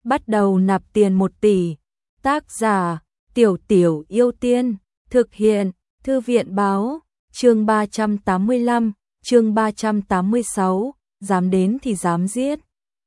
bắt đầu nạp tiền 1 tỷ. Tác giả, Tiểu Tiểu Yêu Tiên, thực hiện, Thư viện báo, chương 385, chương 386, dám đến thì dám giết.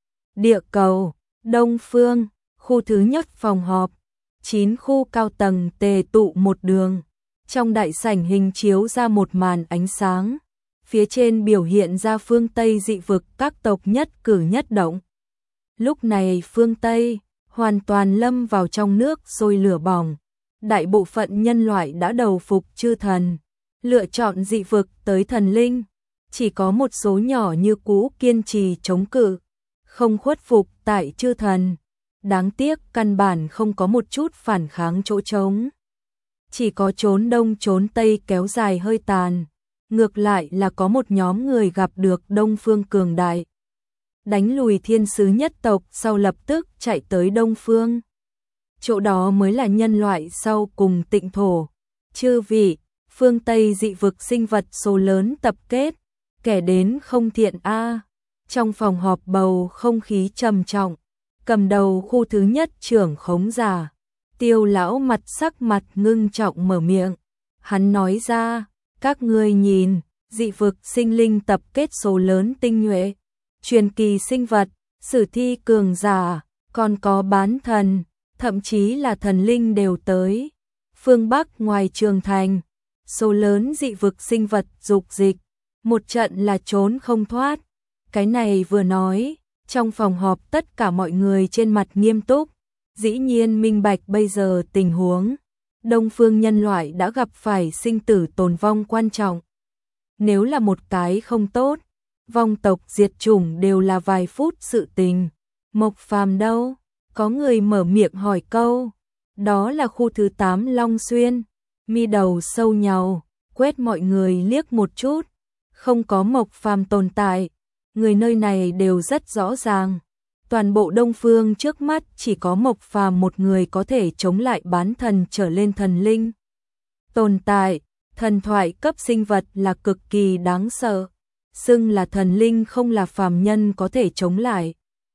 Địa cầu, Đông Phương, khu thứ nhất phòng họp, 9 khu cao tầng tề tụ một đường. Trong đại sảnh hình chiếu ra một màn ánh sáng, phía trên biểu hiện ra phương Tây dị vực các tộc nhất cử nhất động. Lúc này phương Tây hoàn toàn lâm vào trong nước sôi lửa bỏng. Đại bộ phận nhân loại đã đầu phục chư thần, lựa chọn dị vực tới thần linh. Chỉ có một số nhỏ như cũ kiên trì chống cự, không khuất phục tại chư thần. Đáng tiếc căn bản không có một chút phản kháng chỗ trống. Chỉ có trốn đông trốn tây kéo dài hơi tàn. Ngược lại là có một nhóm người gặp được Đông Phương cường đại, đánh lùi thiên sứ nhất tộc, sau lập tức chạy tới Đông Phương. Chỗ đó mới là nhân loại sau cùng tịnh thổ. Chư vị, phương Tây dị vực sinh vật số lớn tập kết, kẻ đến không thiện a. Trong phòng họp bầu không khí trầm trọng, cầm đầu khu thứ nhất trưởng khống giả, Tiêu lão sắc mặt ngưng trọng mở miệng. Hắn nói ra, các ngươi nhìn, dị vực sinh linh tập kết số lớn tinh nhuệ, truyền kỳ sinh vật, sử thi cường giả, còn có bán thần, thậm chí là thần linh đều tới. Phương Bắc ngoài Trường Thành, số lớn dị vực sinh vật dục dịch, một trận là trốn không thoát. Cái này vừa nói, trong phòng họp tất cả mọi người trên mặt nghiêm túc, dĩ nhiên minh bạch bây giờ tình huống. Đông phương nhân loại đã gặp phải sinh tử tồn vong quan trọng. Nếu là một cái không tốt, vong tộc diệt chủng đều là vài phút sự tình. Mộc Phàm đâu? Có người mở miệng hỏi câu. Đó là khu thứ 8 Long Xuyên. Mi đầu sâu nhàu, quét mọi người liếc một chút. Không có Mộc Phàm tồn tại, người nơi này đều rất rõ ràng. Toàn bộ Đông Phương trước mắt chỉ có Mộc Phàm một người có thể chống lại bán thần trở lên thần linh. Tồn tại, thần thoại cấp sinh vật là cực kỳ đáng sợ. Xưng là thần linh không là phàm nhân có thể chống lại.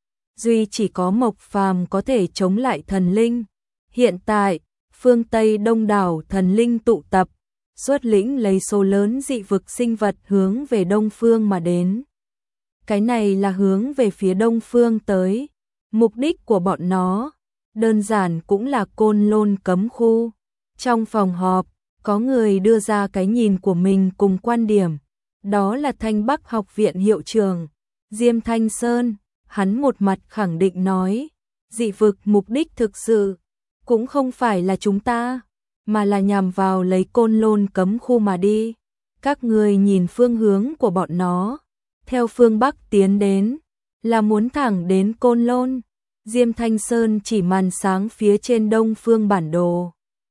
Duy chỉ có Mộc Phàm có thể chống lại thần linh. Hiện tại, phương Tây đông đảo thần linh tụ tập, xuất lĩnh lấy số lớn dị vực sinh vật hướng về Đông Phương mà đến. Cái này là hướng về phía Đông Phương tới. Mục đích của bọn nó, đơn giản cũng là Côn Lôn cấm khu. Trong phòng họp, có người đưa ra cái nhìn của mình cùng quan điểm. Đó là Thanh Bắc học viện hiệu trưởng, Diêm Thanh Sơn. Hắn một mặt khẳng định nói, dị vực mục đích thực sự, cũng không phải là chúng ta, mà là nhằm vào lấy Côn Lôn cấm khu mà đi. Các người nhìn phương hướng của bọn nó. Theo phương Bắc tiến đến, là muốn thẳng đến Côn Lôn. Diêm Thanh Sơn chỉ màn sáng phía trên Đông Phương bản đồ.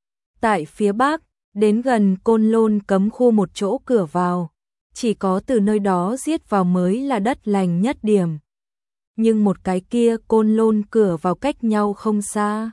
Tại phía Bắc, đến gần Côn Lôn cấm khu một chỗ cửa vào. Chỉ có từ nơi đó giết vào mới là đất lành nhất điểm. Nhưng một cái kia Côn Lôn cửa vào cách nhau không xa.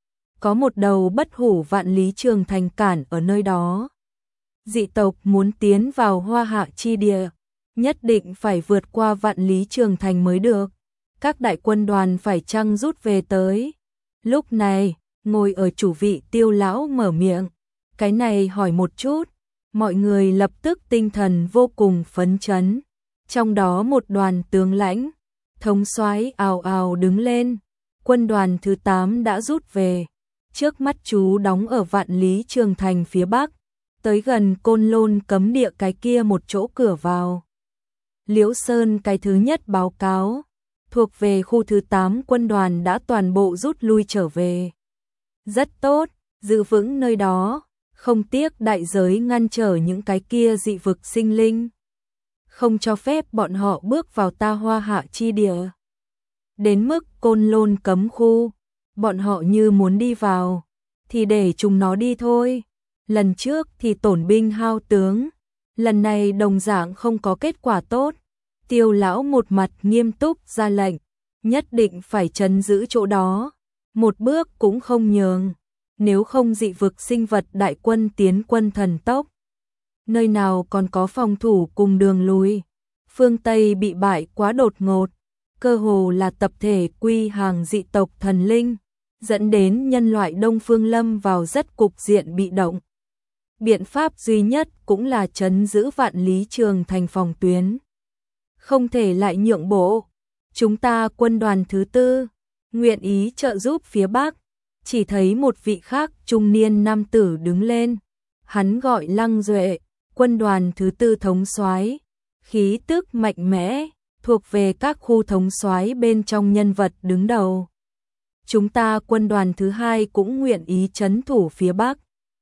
Có một đầu bất hủ vạn lý trường thành cản ở nơi đó. Dị tộc muốn tiến vào Hoa Hạ chi địa, nhất định phải vượt qua vạn lý trường thành mới được. Các đại quân đoàn phải chăng rút về tới. Lúc này, ngồi ở chủ vị Tiêu lão mở miệng. Cái này hỏi một chút, mọi người lập tức tinh thần vô cùng phấn chấn. Trong đó một đoàn tướng lãnh, thống soái ào ào đứng lên. Quân đoàn thứ 8 đã rút về. Trước mắt chú đóng ở vạn lý trường thành phía Bắc, tới gần Côn Lôn cấm địa cái kia một chỗ cửa vào. Liễu Sơn cái thứ nhất báo cáo, thuộc về khu thứ 8 quân đoàn đã toàn bộ rút lui trở về. Rất tốt, giữ vững nơi đó, không tiếc đại giới ngăn trở những cái kia dị vực sinh linh. Không cho phép bọn họ bước vào ta Hoa Hạ chi địa. Đến mức Côn Lôn cấm khu, bọn họ như muốn đi vào, thì để chúng nó đi thôi. Lần trước thì tổn binh hao tướng, lần này đồng dạng không có kết quả tốt. Tiêu lão một mặt nghiêm túc ra lệnh, nhất định phải trấn giữ chỗ đó, một bước cũng không nhường, nếu không dị vực sinh vật đại quân tiến quân thần tốc. Nơi nào còn có phòng thủ cùng đường lui, phương Tây bị bại quá đột ngột, cơ hồ là tập thể quy hàng dị tộc thần linh, dẫn đến nhân loại Đông Phương lâm vào rất cục diện bị động. Biện pháp duy nhất cũng là trấn giữ Vạn Lý Trường thành phòng tuyến. Không thể lại nhượng bộ. Chúng ta quân đoàn thứ tư, nguyện ý trợ giúp phía Bắc. Chỉ thấy một vị khác trung niên nam tử đứng lên. Hắn gọi Lăng Duệ, quân đoàn thứ tư thống soái, khí tức mạnh mẽ, thuộc về các khu thống soái bên trong nhân vật đứng đầu. Chúng ta quân đoàn thứ hai cũng nguyện ý trấn thủ phía Bắc.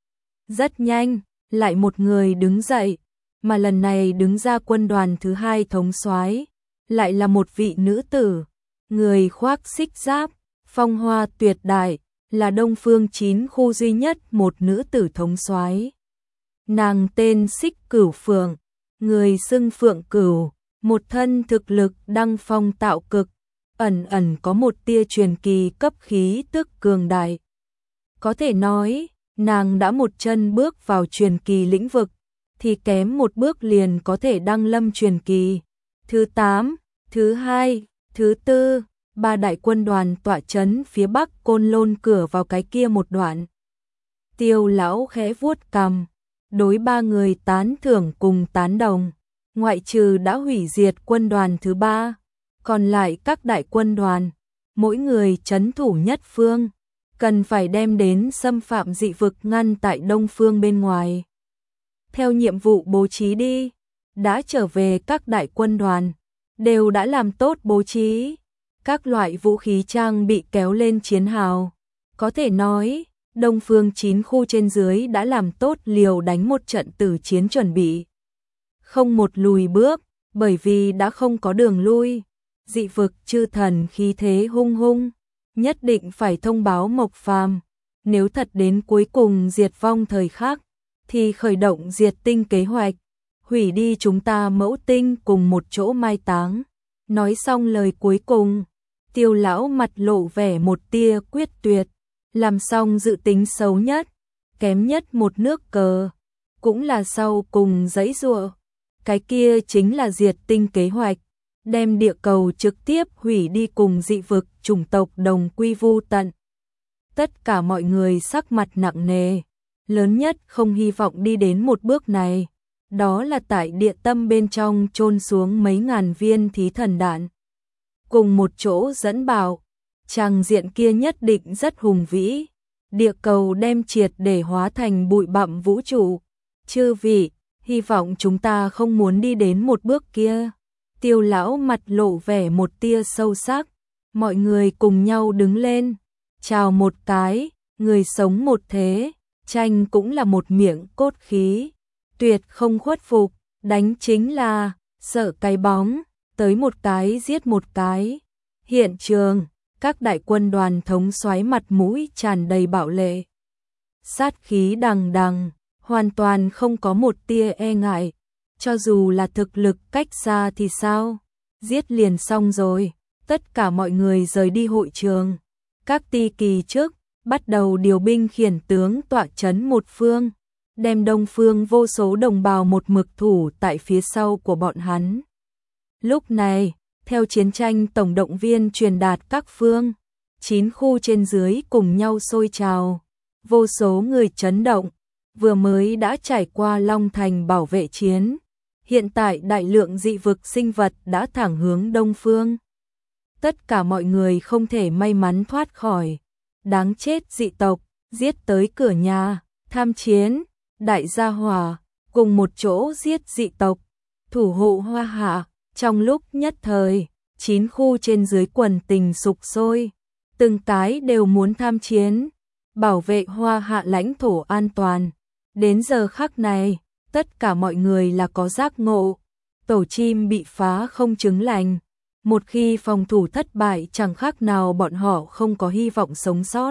Rất nhanh, lại một người đứng dậy, mà lần này đứng ra quân đoàn thứ hai thống soái, lại là một vị nữ tử, người khoác xích giáp, phong hoa tuyệt đại, là Đông Phương 9 khu duy nhất một nữ tử thống soái. Nàng tên Xích Cửu Phượng, người xưng Phượng Cửu, một thân thực lực đăng phong tạo cực, ẩn ẩn có một tia truyền kỳ cấp khí tức cường đại. Có thể nói, nàng đã một chân bước vào truyền kỳ lĩnh vực, thì kém một bước liền có thể đăng lâm truyền kỳ. Thứ 8, thứ 2, thứ 4, ba đại quân đoàn tọa trấn phía Bắc Côn Lôn cửa vào cái kia một đoạn. Tiêu lão khẽ vuốt cằm, đối ba người tán thưởng cùng tán đồng, ngoại trừ đã hủy diệt quân đoàn thứ 3, còn lại các đại quân đoàn, mỗi người trấn thủ nhất phương, cần phải đem đến xâm phạm dị vực ngăn tại Đông Phương bên ngoài. Theo nhiệm vụ bố trí đi, đã trở về các đại quân đoàn, đều đã làm tốt bố trí, các loại vũ khí trang bị kéo lên chiến hào. Có thể nói, Đông Phương 9 khu trên dưới đã làm tốt liều đánh một trận tử chiến chuẩn bị. Không một lùi bước, bởi vì đã không có đường lui. Dị vực chư thần khí thế hung hung, nhất định phải thông báo Mộc Phàm, nếu thật đến cuối cùng diệt vong thời khắc, thì khởi động diệt tinh kế hoạch, hủy đi chúng ta mẫu tinh cùng một chỗ mai táng. Nói xong lời cuối cùng, Tiêu lão mặt lộ vẻ một tia quyết tuyệt, làm xong dự tính xấu nhất, kém nhất một nước cờ, cũng là sau cùng giãy giụa. Cái kia chính là diệt tinh kế hoạch, đem địa cầu trực tiếp hủy đi cùng dị vực chủng tộc đồng quy vu tận. Tất cả mọi người sắc mặt nặng nề, lớn nhất không hy vọng đi đến một bước này, đó là tại địa tâm bên trong chôn xuống mấy ngàn viên thí thần đạn. Cùng một chỗ dẫn bảo, tràng diện kia nhất định rất hùng vĩ, địa cầu đem triệt để hóa thành bụi bặm vũ trụ. Chư vị, hy vọng chúng ta không muốn đi đến một bước kia. Tiêu lão mặt lộ vẻ một tia sâu sắc, mọi người cùng nhau đứng lên, chào một cái, người sống một thế, tranh cũng là một miệng cốt khí, tuyệt không khuất phục, đánh chính là, sợ cái bóng, tới một cái giết một cái. Hiện trường, các đại quân đoàn thống soái mặt mũi tràn đầy bạo lệ. Sát khí đằng đằng, hoàn toàn không có một tia e ngại. Cho dù là thực lực cách xa thì sao? Giết liền xong rồi, tất cả mọi người rời đi hội trường. Các ti kỳ trước, bắt đầu điều binh khiển tướng tọa trấn một phương, đem Đông Phương vô số đồng bào một mực thủ tại phía sau của bọn hắn. Lúc này, theo chiến tranh tổng động viên truyền đạt các phương, 9 khu trên dưới cùng nhau sôi trào, vô số người chấn động, vừa mới đã trải qua Long Thành bảo vệ chiến. Hiện tại đại lượng dị vực sinh vật đã thẳng hướng Đông Phương. Tất cả mọi người không thể may mắn thoát khỏi. Đáng chết dị tộc, giết tới cửa nhà, tham chiến, đại gia hỏa, cùng một chỗ giết dị tộc, thủ hộ Hoa Hạ. Trong lúc nhất thời, 9 khu trên dưới quần tình sục sôi, từng cái đều muốn tham chiến, bảo vệ Hoa Hạ lãnh thổ an toàn. Đến giờ khắc này, tất cả mọi người là có giác ngộ, tổ chim bị phá không chứng lành, một khi phòng thủ thất bại chẳng khác nào bọn họ không có hy vọng sống sót.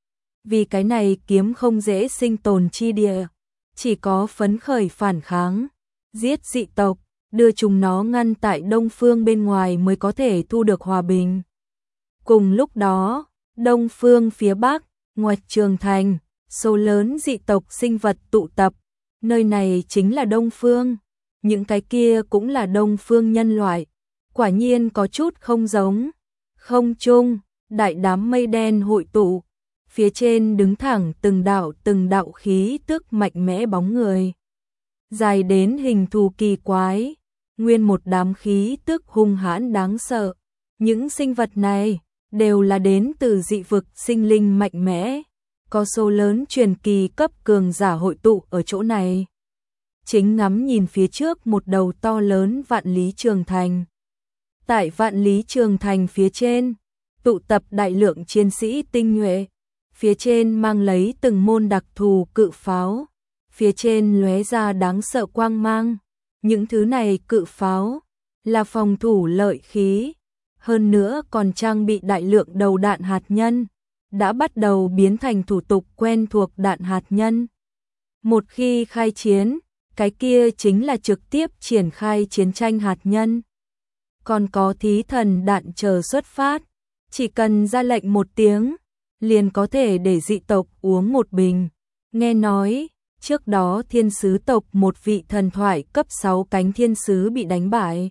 Vì cái này kiếm không dễ sinh tồn chi địa, chỉ có phấn khởi phản kháng, giết dị tộc, đưa chúng nó ngăn tại Đông Phương bên ngoài mới có thể thu được hòa bình. Cùng lúc đó, Đông Phương phía Bắc, ngoài Trường Thành, số lớn dị tộc sinh vật tụ tập. Nơi này chính là Đông Phương, những cái kia cũng là Đông Phương nhân loại. Quả nhiên có chút không giống. Không trung, đại đám mây đen hội tụ, phía trên đứng thẳng từng đạo khí tức mạnh mẽ bóng người. Dài đến hình thù kỳ quái, nguyên một đám khí tức hung hãn đáng sợ. Những sinh vật này đều là đến từ dị vực sinh linh mạnh mẽ, có số lớn truyền kỳ cấp cường giả hội tụ ở chỗ này. Chính ngắm nhìn phía trước một đầu to lớn Vạn Lý Trường Thành. Tại Vạn Lý Trường Thành phía trên, tụ tập đại lượng chiến sĩ tinh nhuệ, phía trên mang lấy từng môn đặc thù cự pháo, phía trên lóe ra đáng sợ quang mang. Những thứ này cự pháo là phòng thủ lợi khí, hơn nữa còn trang bị đại lượng đầu đạn hạt nhân, đã bắt đầu biến thành thủ tục quen thuộc đạn hạt nhân. Một khi khai chiến, cái kia chính là trực tiếp triển khai chiến tranh hạt nhân. Còn có thí thần đạn chờ xuất phát, chỉ cần ra lệnh một tiếng, liền có thể để dị tộc uống một bình. Nghe nói, trước đó thiên sứ tộc một vị thần thoại cấp 6 cánh thiên sứ bị đánh bại.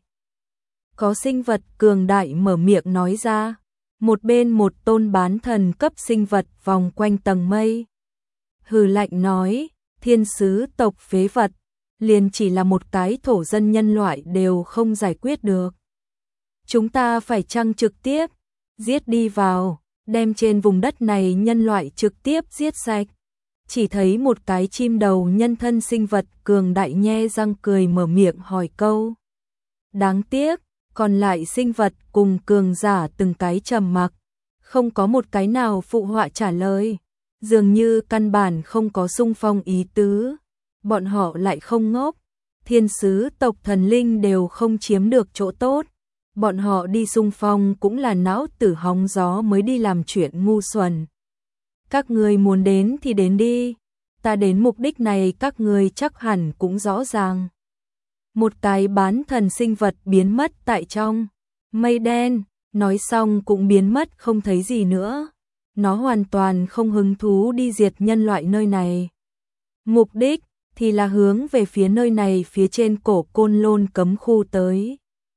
Có sinh vật cường đại mở miệng nói ra, một bên một tôn bán thần cấp sinh vật vòng quanh tầng mây. Hừ lạnh nói, thiên sứ tộc phế vật, liền chỉ là một cái thổ dân nhân loại đều không giải quyết được. Chúng ta phải chăng trực tiếp giết đi vào, đem trên vùng đất này nhân loại trực tiếp giết sạch. Chỉ thấy một cái chim đầu nhân thân sinh vật cường đại nhe răng cười mở miệng hỏi câu. Đáng tiếc, còn lại sinh vật cùng cường giả từng cái trầm mặc, không có một cái nào phụ họa trả lời, dường như căn bản không có xung phong ý tứ. Bọn họ lại không ngốc, thiên sứ tộc thần linh đều không chiếm được chỗ tốt, bọn họ đi xung phong cũng là não tử hóng gió mới đi làm chuyện ngu xuẩn. Các người muốn đến thì đến đi, ta đến mục đích này các người chắc hẳn cũng rõ ràng. Một cái bán thần sinh vật biến mất tại trong mây đen, nói xong cũng biến mất không thấy gì nữa. Nó hoàn toàn không hứng thú đi diệt nhân loại nơi này. Mục đích thì là hướng về phía nơi này phía trên cổ Côn Lôn cấm khu tới.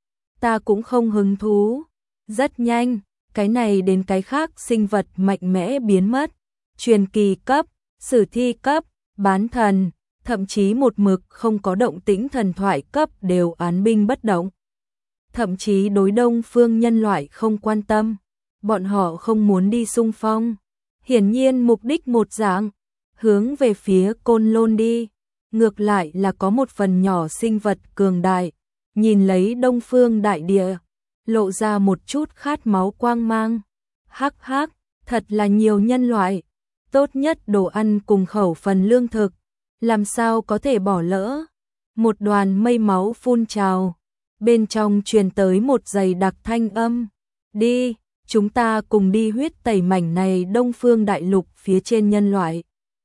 Ta cũng không hứng thú. Rất nhanh, cái này đến cái khác sinh vật mạnh mẽ biến mất. Truyền kỳ cấp, sử thi cấp, bán thần, thậm chí một mực không có động tĩnh thần thoại cấp đều án binh bất động. Thậm chí đối đông phương nhân loại không quan tâm, bọn họ không muốn đi xung phong. Hiển nhiên mục đích một dạng, hướng về phía Côn Lôn đi. Ngược lại là có một phần nhỏ sinh vật cường đại, nhìn lấy đông phương đại địa, lộ ra một chút khát máu quang mang. Hắc hắc, thật là nhiều nhân loại, tốt nhất đồ ăn cùng khẩu phần lương thực, làm sao có thể bỏ lỡ. Một đoàn mây máu phun trào, bên trong truyền tới một dày đặc thanh âm. Đi, chúng ta cùng đi huyết tẩy mảnh này đông phương đại lục phía trên nhân loại.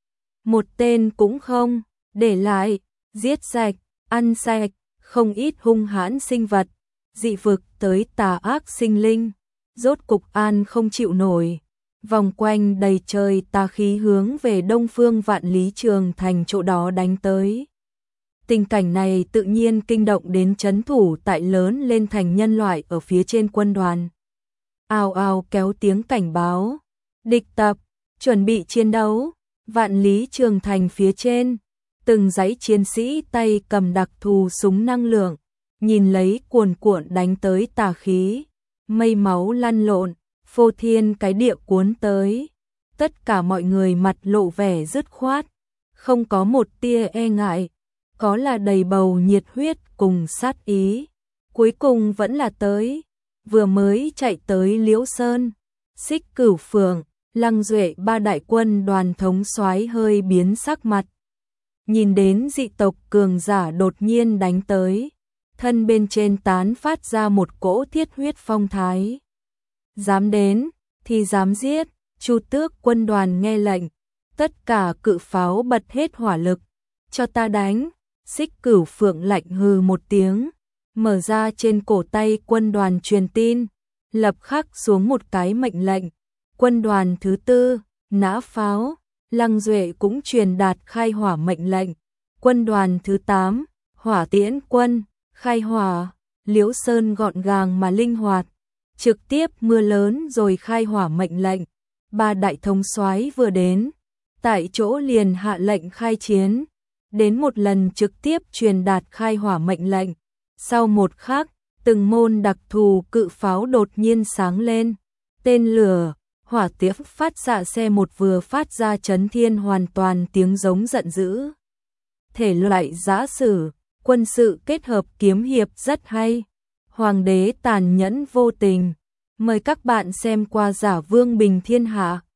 Một tên cũng không để lại, giết sạch, ăn sạch, không ít hung hãn sinh vật, dị vực tới tà ác sinh linh, rốt cục an không chịu nổi, vòng quanh đầy trời tà khí hướng về đông phương Vạn Lý Trường Thành chỗ đó đánh tới. Tình cảnh này tự nhiên kinh động đến trấn thủ tại lớn lên thành nhân loại ở phía trên quân đoàn. Ào ào kéo tiếng cảnh báo, địch tập, chuẩn bị chiến đấu. Vạn Lý Trường Thành phía trên, từng dãy chiến sĩ tay cầm đặc thù súng năng lượng, nhìn lấy cuồn cuộn đánh tới tà khí, mây máu lăn lộn, phô thiên cái địa cuốn tới. Tất cả mọi người mặt lộ vẻ dứt khoát, không có một tia e ngại, có là đầy bầu nhiệt huyết cùng sát ý. Cuối cùng vẫn là tới, vừa mới chạy tới Liễu Sơn, Xích Cửu Phượng, Lăng Duệ ba đại quân đoàn thống soái hơi biến sắc mặt. Nhìn đến dị tộc cường giả đột nhiên đánh tới, thân bên trên tán phát ra một cỗ thiết huyết phong thái. Dám đến thì dám giết. Chu Tước quân đoàn nghe lệnh, tất cả cự pháo bật hết hỏa lực, cho ta đánh. Xích Cửu Phượng lạnh hừ một tiếng, mở ra trên cổ tay quân đoàn truyền tin, lập khắc xuống một cái mệnh lệnh. Quân đoàn thứ tư, nã pháo. Lăng Duệ cũng truyền đạt khai hỏa mệnh lệnh. Quân đoàn thứ 8, hỏa tiễn quân, khai hỏa. Liễu Sơn gọn gàng mà linh hoạt, trực tiếp mưa lớn rồi khai hỏa mệnh lệnh. Ba đại thống soái vừa đến, tại chỗ liền hạ lệnh khai chiến, đến một lần trực tiếp truyền đạt khai hỏa mệnh lệnh. Sau một khắc, từng môn đặc thù cự pháo đột nhiên sáng lên, tên lửa, hỏa tiễn phát xạ xe một vừa phát ra chấn thiên hoàn toàn tiếng giống giận dữ. Thể loại giã sử, quân sự kết hợp kiếm hiệp rất hay. Hoàng đế tàn nhẫn vô tình. Mời các bạn xem qua Giả Vương Bình Thiên Hạ.